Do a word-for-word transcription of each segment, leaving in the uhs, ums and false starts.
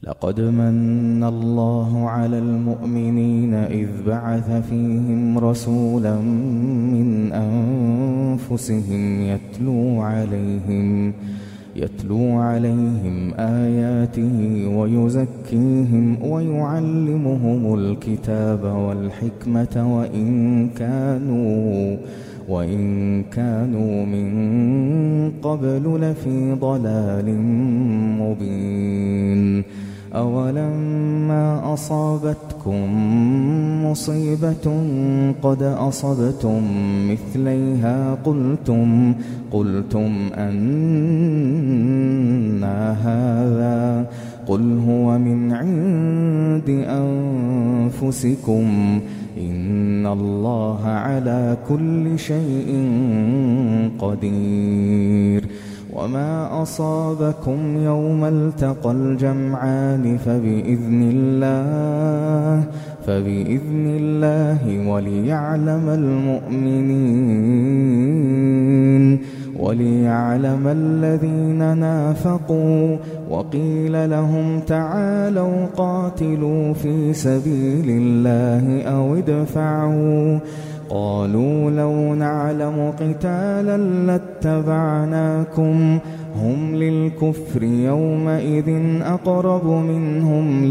لقد من الله على المؤمنين إذ بعث فيهم رسولا من أنفسهم يتلو عليهم يتلو عليهم آياته ويزكيهم ويعلمهم الكتاب والحكمة وإن كانوا وإن كانوا من قبل لفي ضلال مبين. أولما أصابتكم مصيبة قد أصبتم مثليها قلتم قلتم أنى هذا قل هو من عند أنفسكم إن الله على كل شيء قدير. وما أصابكم يوم التقى الجمعان فبإذن الله فبإذن الله وليعلم المؤمنين وليعلم الذين نافقوا. وقيل لهم تعالوا قاتلوا في سبيل الله أو ادفعوا قالوا لو نعلم قتالا لاتبعناكم هم للكفر يومئذ أقرب منهم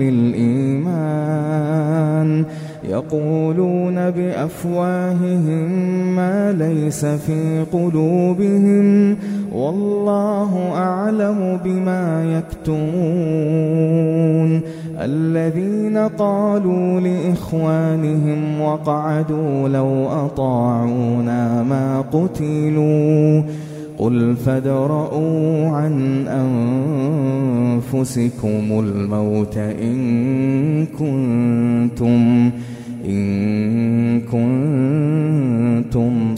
للإيمان يقولون بأفواههم ما ليس في قلوبهم والله أعلم بما يكتمون. الذين قالوا لإخوانهم وقعدوا لو أطاعونا ما قتلوا قل فادرءوا عن أنفسكم الموت إن كنتم إن كنتم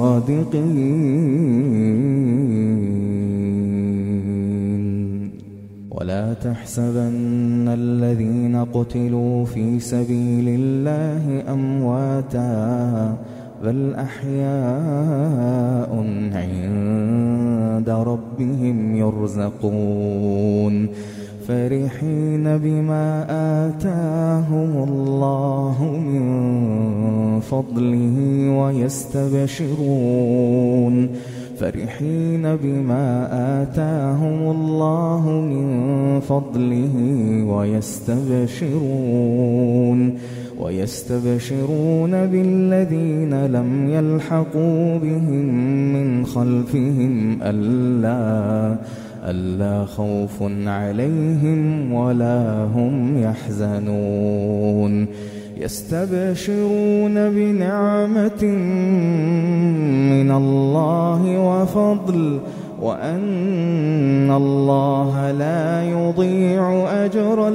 صادقين. ولا تحسبن الذين قتلوا في سبيل الله أمواتا بل أحياء عند ربهم يرزقون فرحين بما آتاهم الله من فضله ويستبشرون فرحين بما آتاهم الله من فضله ويستبشرون ويستبشرون بالذين لم يلحقوا بهم من خلفهم ألا ألا خوف عليهم ولا هم يحزنون. يستبشرون بنعمة من الله وفضل وأن الله لا يضيع أجر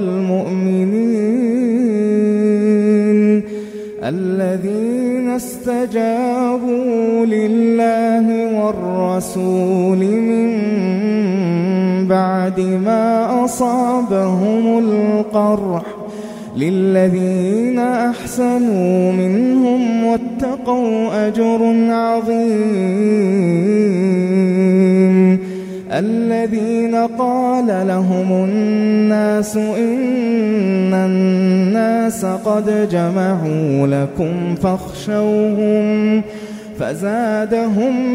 المؤمنين. الذين استجابوا لله والرسول من بعد ما أصابهم القرح للذين أحسنوا منهم واتقوا أجر عظيم. الذين قال لهم الناس إن الناس قد جمعوا لكم فاخشوهم فزادهم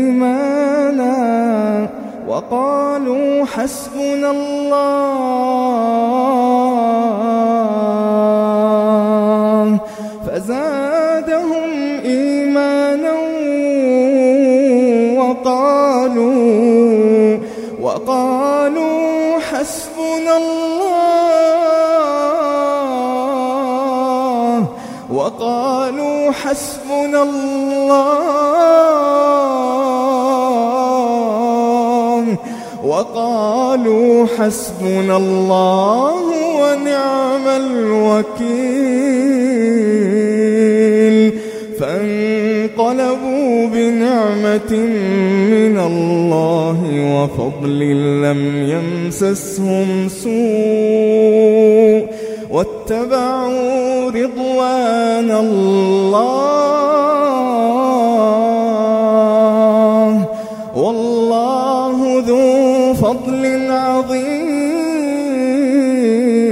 إيمانا وقالوا حسبنا الله فزادهم إيمانا وقالوا وقالوا حسبنا الله وقالوا حسبنا الله وقالوا حسبنا الله ونعم الوكيل. فانقلبوا بنعمة من الله وفضل لم يمسسهم سوء واتبعوا رضوان الله والله ذو فضل عظيم.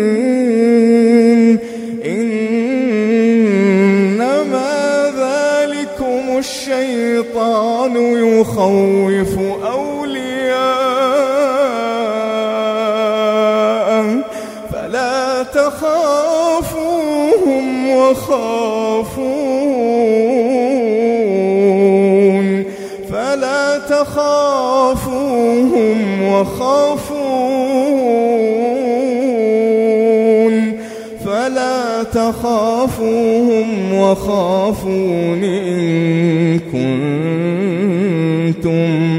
تخافوهم وخافون فلا تخافوهم وخافون فلا تخافوهم وخافون إن كنتم